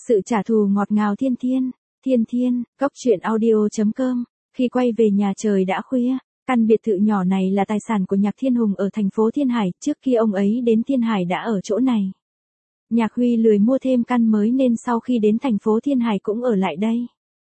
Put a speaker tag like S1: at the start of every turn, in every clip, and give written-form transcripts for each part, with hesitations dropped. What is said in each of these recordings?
S1: Sự trả thù ngọt ngào Thiên Thiên. Thiên Thiên, Cốc Truyện Audio.com. Khi quay về nhà trời đã khuya, căn biệt thự nhỏ này là tài sản của Nhạc Thiên Hùng ở thành phố Thiên Hải, trước khi ông ấy đến Thiên Hải đã ở chỗ này. Nhạc Huy lười mua thêm căn mới nên sau khi đến thành phố Thiên Hải cũng ở lại đây.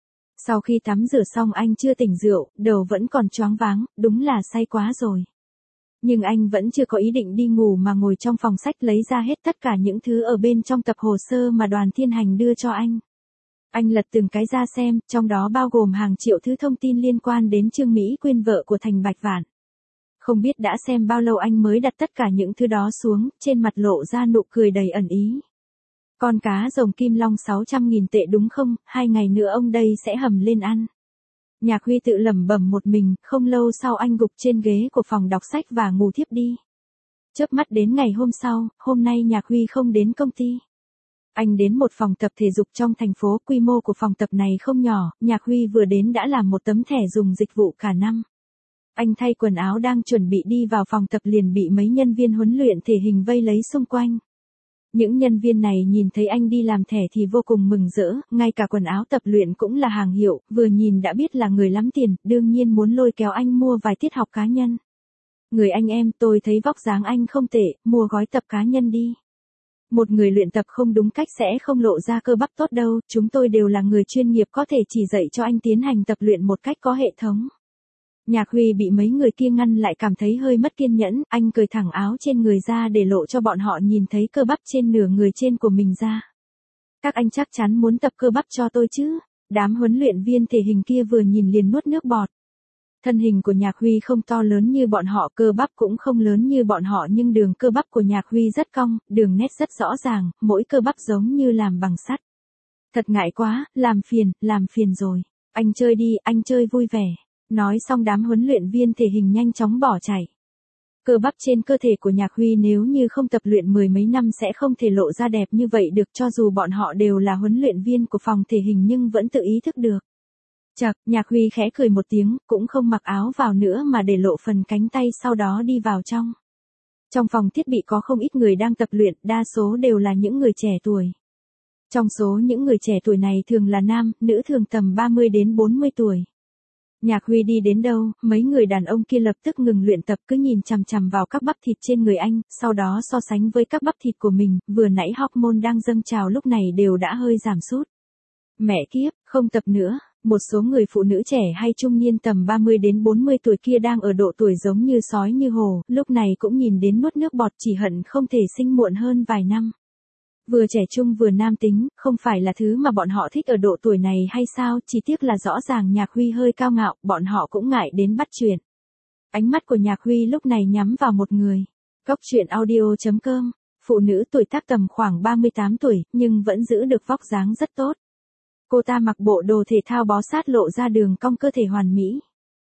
S1: Sau khi tắm rửa xong anh chưa tỉnh rượu, đầu vẫn còn choáng váng, đúng là say quá rồi. Nhưng anh vẫn chưa có ý định đi ngủ mà ngồi trong phòng sách lấy ra hết tất cả những thứ ở bên trong tập hồ sơ mà Đoàn Thiên Hành đưa cho anh. Anh lật từng cái ra xem, trong đó bao gồm hàng triệu thứ thông tin liên quan đến Trương Mỹ Quyên vợ của Thành Bạch Vạn. Không biết đã xem bao lâu anh mới đặt tất cả những thứ đó xuống, trên mặt lộ ra nụ cười đầy ẩn ý. Con cá rồng Kim Long 600.000 tệ đúng không, 2 ngày nữa ông đây sẽ hầm lên ăn. Nhạc Huy tự lẩm bẩm một mình, không lâu sau anh gục trên ghế của phòng đọc sách và ngủ thiếp đi. Chớp mắt đến ngày hôm sau, hôm nay Nhạc Huy không đến công ty. Anh đến một phòng tập thể dục trong thành phố, quy mô của phòng tập này không nhỏ, Nhạc Huy vừa đến đã làm một tấm thẻ dùng dịch vụ cả năm. Anh thay quần áo đang chuẩn bị đi vào phòng tập liền bị mấy nhân viên huấn luyện thể hình vây lấy xung quanh. Những nhân viên này nhìn thấy anh đi làm thẻ thì vô cùng mừng rỡ, ngay cả quần áo tập luyện cũng là hàng hiệu, vừa nhìn đã biết là người lắm tiền, đương nhiên muốn lôi kéo anh mua vài tiết học cá nhân. Người anh em, tôi thấy vóc dáng anh không tệ, mua gói tập cá nhân đi. Một người luyện tập không đúng cách sẽ không lộ ra cơ bắp tốt đâu, chúng tôi đều là người chuyên nghiệp có thể chỉ dạy cho anh tiến hành tập luyện một cách có hệ thống. Nhạc Huy bị mấy người kia ngăn lại cảm thấy hơi mất kiên nhẫn, anh cởi thẳng áo trên người ra để lộ cho bọn họ nhìn thấy cơ bắp trên nửa người trên của mình ra. Các anh chắc chắn muốn tập cơ bắp cho tôi chứ? Đám huấn luyện viên thể hình kia vừa nhìn liền nuốt nước bọt. Thân hình của Nhạc Huy không to lớn như bọn họ, cơ bắp cũng không lớn như bọn họ nhưng đường cơ bắp của Nhạc Huy rất cong, đường nét rất rõ ràng, mỗi cơ bắp giống như làm bằng sắt. Thật ngại quá, làm phiền rồi. Anh chơi đi, anh chơi vui vẻ. Nói xong đám huấn luyện viên thể hình nhanh chóng bỏ chạy. Cơ bắp trên cơ thể của Nhạc Huy nếu như không tập luyện mười mấy năm sẽ không thể lộ ra đẹp như vậy được, cho dù bọn họ đều là huấn luyện viên của phòng thể hình nhưng vẫn tự ý thức được. Chậc, Nhạc Huy khẽ cười một tiếng, cũng không mặc áo vào nữa mà để lộ phần cánh tay sau đó đi vào trong. Trong phòng thiết bị có không ít người đang tập luyện, đa số đều là những người trẻ tuổi. Trong số những người trẻ tuổi này thường là nam, nữ thường tầm 30 đến 40 tuổi. Nhạc Huy đi đến đâu, mấy người đàn ông kia lập tức ngừng luyện tập cứ nhìn chằm chằm vào các bắp thịt trên người anh, sau đó so sánh với các bắp thịt của mình, vừa nãy hormone đang dâng trào lúc này đều đã hơi giảm sút. Mẹ kiếp, không tập nữa. Một số người phụ nữ trẻ hay trung niên tầm 30 đến 40 tuổi kia đang ở độ tuổi giống như sói như hổ, lúc này cũng nhìn đến nuốt nước bọt chỉ hận không thể sinh muộn hơn vài năm. Vừa trẻ trung vừa nam tính, không phải là thứ mà bọn họ thích ở độ tuổi này hay sao, chỉ tiếc là rõ ràng Nhạc Huy hơi cao ngạo, bọn họ cũng ngại đến bắt chuyện. Ánh mắt của Nhạc Huy lúc này nhắm vào một người. Cốc Truyện Audio.com. Phụ nữ tuổi tác tầm khoảng 38 tuổi, nhưng vẫn giữ được vóc dáng rất tốt. Cô ta mặc bộ đồ thể thao bó sát lộ ra đường cong cơ thể hoàn mỹ.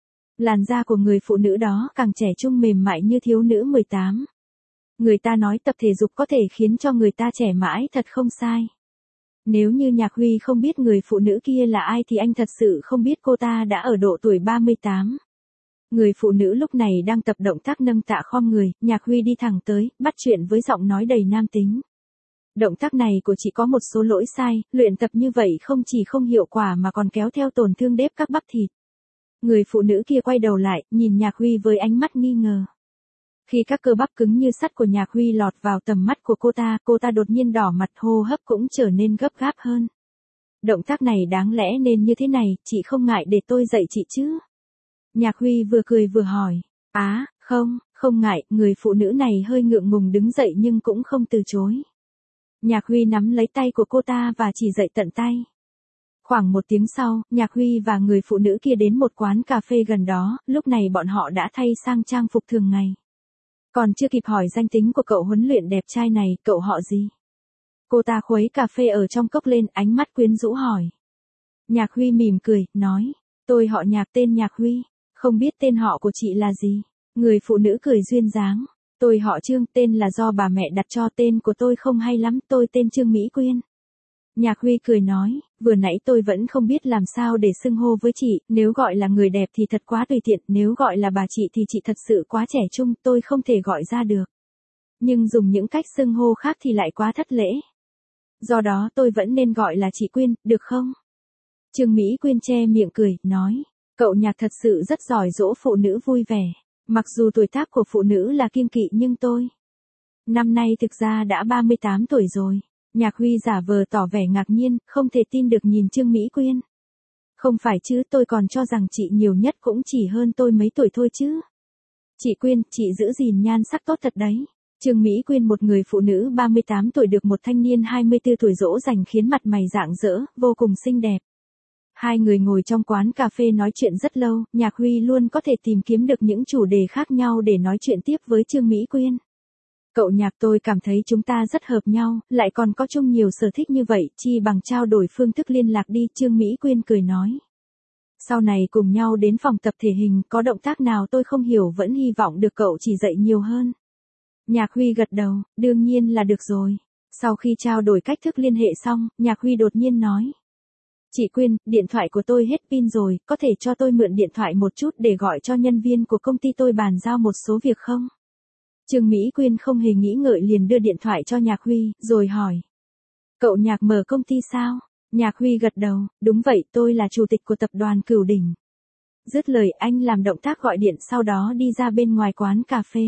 S1: Làn da của người phụ nữ đó càng trẻ trung mềm mại như thiếu nữ 18. Người ta nói tập thể dục có thể khiến cho người ta trẻ mãi, thật không sai. Nếu như Nhạc Huy không biết người phụ nữ kia là ai thì anh thật sự không biết cô ta đã ở độ tuổi 38. Người phụ nữ lúc này đang tập động tác nâng tạ khom người, Nhạc Huy đi thẳng tới, bắt chuyện với giọng nói đầy nam tính. Động tác này của chị có một số lỗi sai, luyện tập như vậy không chỉ không hiệu quả mà còn kéo theo tổn thương đếp các bắp thịt. Người phụ nữ kia quay đầu lại, nhìn Nhạc Huy với ánh mắt nghi ngờ. Khi các cơ bắp cứng như sắt của Nhạc Huy lọt vào tầm mắt của cô ta đột nhiên đỏ mặt, hô hấp cũng trở nên gấp gáp hơn. Động tác này đáng lẽ nên như thế này, chị không ngại để tôi dạy chị chứ? Nhạc Huy vừa cười vừa hỏi. Không ngại, người phụ nữ này hơi ngượng ngùng đứng dậy nhưng cũng không từ chối. Nhạc Huy nắm lấy tay của cô ta và chỉ dạy tận tay. Khoảng một tiếng sau, Nhạc Huy và người phụ nữ kia đến một quán cà phê gần đó, lúc này bọn họ đã thay sang trang phục thường ngày. Còn chưa kịp hỏi danh tính của cậu huấn luyện đẹp trai này, cậu họ gì? Cô ta khuấy cà phê ở trong cốc lên, ánh mắt quyến rũ hỏi. Nhạc Huy mỉm cười, nói, tôi họ Nhạc, tên Nhạc Huy, không biết tên họ của chị là gì? Người phụ nữ cười duyên dáng. Tôi họ Trương, tên là do bà mẹ đặt cho, tên của tôi không hay lắm, tôi tên Trương Mỹ Quyên. Nhạc Huy cười nói, vừa nãy tôi vẫn không biết làm sao để xưng hô với chị, nếu gọi là người đẹp thì thật quá tùy tiện, nếu gọi là bà chị thì chị thật sự quá trẻ trung, tôi không thể gọi ra được. Nhưng dùng những cách xưng hô khác thì lại quá thất lễ. Do đó tôi vẫn nên gọi là chị Quyên, được không? Trương Mỹ Quyên che miệng cười, nói. Cậu Nhạc thật sự rất giỏi dỗ phụ nữ vui vẻ. Mặc dù tuổi tác của phụ nữ là kiêng kỵ nhưng tôi năm nay thực ra đã 38 tuổi rồi. Nhạc Huy giả vờ tỏ vẻ ngạc nhiên, không thể tin được nhìn Trương Mỹ Quyên. Không phải chứ, tôi còn cho rằng chị nhiều nhất cũng chỉ hơn tôi mấy tuổi thôi chứ. Chị Quyên, chị giữ gìn nhan sắc tốt thật đấy. Trương Mỹ Quyên, một người phụ nữ 38 tuổi được một thanh niên 24 tuổi dỗ dành, khiến mặt mày rạng rỡ, vô cùng xinh đẹp. Hai người ngồi trong quán cà phê nói chuyện rất lâu, Nhạc Huy luôn có thể tìm kiếm được những chủ đề khác nhau để nói chuyện tiếp với Trương Mỹ Quyên. Cậu Nhạc, tôi cảm thấy chúng ta rất hợp nhau, lại còn có chung nhiều sở thích như vậy, chi bằng trao đổi phương thức liên lạc đi, Trương Mỹ Quyên cười nói. Sau này cùng nhau đến phòng tập thể hình, có động tác nào tôi không hiểu vẫn hy vọng được cậu chỉ dạy nhiều hơn. Nhạc Huy gật đầu, đương nhiên là được rồi. Sau khi trao đổi cách thức liên hệ xong, Nhạc Huy đột nhiên nói. Chị Quyên, điện thoại của tôi hết pin rồi, có thể cho tôi mượn điện thoại một chút để gọi cho nhân viên của công ty tôi bàn giao một số việc không? Trương Mỹ Quyên không hề nghĩ ngợi liền đưa điện thoại cho Nhạc Huy, rồi hỏi. Cậu Nhạc mở công ty sao? Nhạc Huy gật đầu, đúng vậy, tôi là chủ tịch của tập đoàn Cửu Đỉnh. Dứt lời anh làm động tác gọi điện, sau đó đi ra bên ngoài quán cà phê.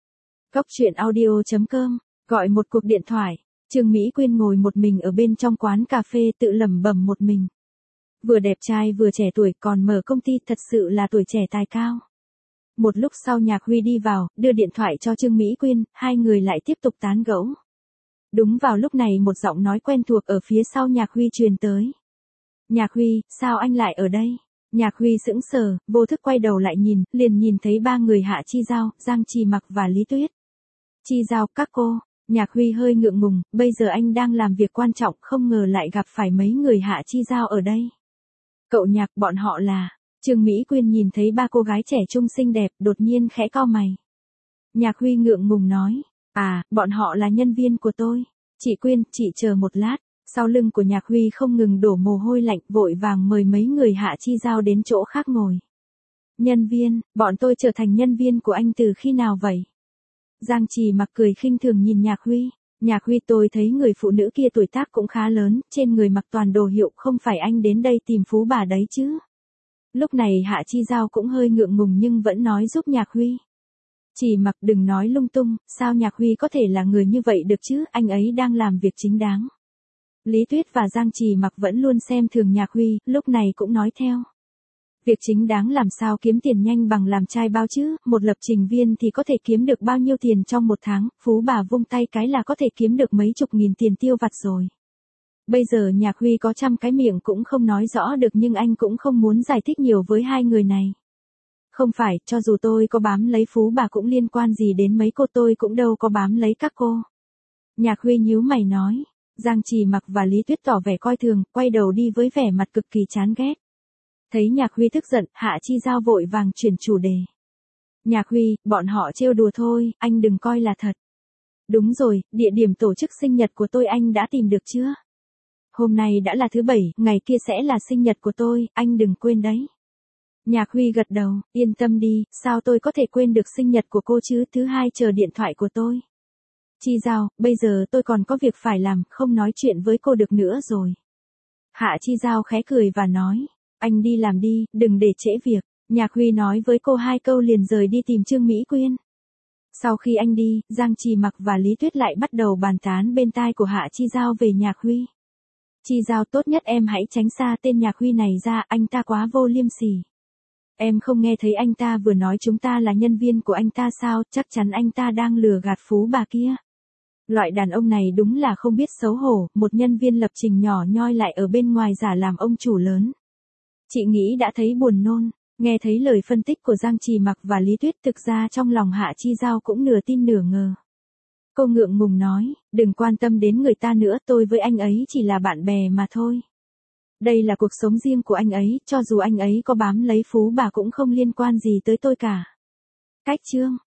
S1: Coctruyện.audio.com, gọi một cuộc điện thoại. Trương Mỹ Quyên ngồi một mình ở bên trong quán cà phê tự lẩm bẩm một mình. Vừa đẹp trai vừa trẻ tuổi, còn mở công ty, thật sự là tuổi trẻ tài cao. Một lúc sau Nhạc Huy đi vào, đưa điện thoại cho Trương Mỹ Quyên, hai người lại tiếp tục tán gẫu. Đúng vào lúc này một giọng nói quen thuộc ở phía sau Nhạc Huy truyền tới. Nhạc Huy, sao anh lại ở đây? Nhạc Huy sững sờ, vô thức quay đầu lại nhìn, liền nhìn thấy ba người Hạ Chi Giao, Giang Trì Mặc và Lý Tuyết. Chi Giao, các cô. Nhạc Huy hơi ngượng ngùng, bây giờ anh đang làm việc quan trọng, không ngờ lại gặp phải mấy người Hạ Chi Giao ở đây. Cậu Nhạc, bọn họ là. Trương Mỹ Quyên nhìn thấy ba cô gái trẻ trung xinh đẹp, đột nhiên khẽ cau mày. Nhạc Huy ngượng ngùng nói, à, bọn họ là nhân viên của tôi. Chị Quyên, chị chờ một lát. Sau lưng của Nhạc Huy không ngừng đổ mồ hôi lạnh, vội vàng mời mấy người Hạ Chi Giao đến chỗ khác ngồi. Nhân viên, bọn tôi trở thành nhân viên của anh từ khi nào vậy? Giang Trì Mặc cười khinh thường nhìn Nhạc Huy. Nhạc Huy, tôi thấy người phụ nữ kia tuổi tác cũng khá lớn, trên người mặc toàn đồ hiệu, không phải anh đến đây tìm phú bà đấy chứ? Lúc này Hạ Chi Giao cũng hơi ngượng ngùng nhưng vẫn nói giúp Nhạc Huy. Trì Mặc, đừng nói lung tung, sao Nhạc Huy có thể là người như vậy được chứ, anh ấy đang làm việc chính đáng. Lý Tuyết và Giang Trì Mặc vẫn luôn xem thường Nhạc Huy, lúc này cũng nói theo. Việc chính đáng làm sao kiếm tiền nhanh bằng làm trai bao chứ, một lập trình viên thì có thể kiếm được bao nhiêu tiền trong một tháng, phú bà vung tay cái là có thể kiếm được mấy chục nghìn tiền tiêu vặt rồi. Bây giờ Nhạc Huy có trăm cái miệng cũng không nói rõ được nhưng anh cũng không muốn giải thích nhiều với hai người này. Không phải, cho dù tôi có bám lấy phú bà cũng liên quan gì đến mấy cô, tôi cũng đâu có bám lấy các cô. Nhạc Huy nhíu mày nói. Giang Trì Mặc và Lý Tuyết tỏ vẻ coi thường, quay đầu đi với vẻ mặt cực kỳ chán ghét. Thấy Nhạc Huy tức giận, Hạ Chi Giao vội vàng chuyển chủ đề. Nhạc Huy, bọn họ trêu đùa thôi, anh đừng coi là thật. Đúng rồi, địa điểm tổ chức sinh nhật của tôi anh đã tìm được chưa? Hôm nay đã là thứ Bảy, ngày kia sẽ là sinh nhật của tôi, anh đừng quên đấy. Nhạc Huy gật đầu, yên tâm đi, sao tôi có thể quên được sinh nhật của cô chứ, thứ Hai chờ điện thoại của tôi. Chi Giao, bây giờ tôi còn có việc phải làm, không nói chuyện với cô được nữa rồi. Hạ Chi Giao khẽ cười và nói, anh đi làm đi, đừng để trễ việc. Nhạc Huy nói với cô hai câu liền rời đi tìm Trương Mỹ Quyên. Sau khi anh đi, Giang Trì Mặc và Lý Tuyết lại bắt đầu bàn tán bên tai của Hạ Chi Giao về Nhạc Huy. Chi Giao, tốt nhất em hãy tránh xa tên Nhạc Huy này ra, anh ta quá vô liêm sỉ. Em không nghe thấy anh ta vừa nói chúng ta là nhân viên của anh ta sao, chắc chắn anh ta đang lừa gạt phú bà kia. Loại đàn ông này đúng là không biết xấu hổ, một nhân viên lập trình nhỏ nhoi lại ở bên ngoài giả làm ông chủ lớn. Chị nghĩ đã thấy buồn nôn, nghe thấy lời phân tích của Giang Trì Mặc và Lý Tuyết, thực ra trong lòng Hạ Chi Giao cũng nửa tin nửa ngờ. Cô ngượng ngùng nói, đừng quan tâm đến người ta nữa, tôi với anh ấy chỉ là bạn bè mà thôi. Đây là cuộc sống riêng của anh ấy, cho dù anh ấy có bám lấy phú bà cũng không liên quan gì tới tôi cả. Cách chương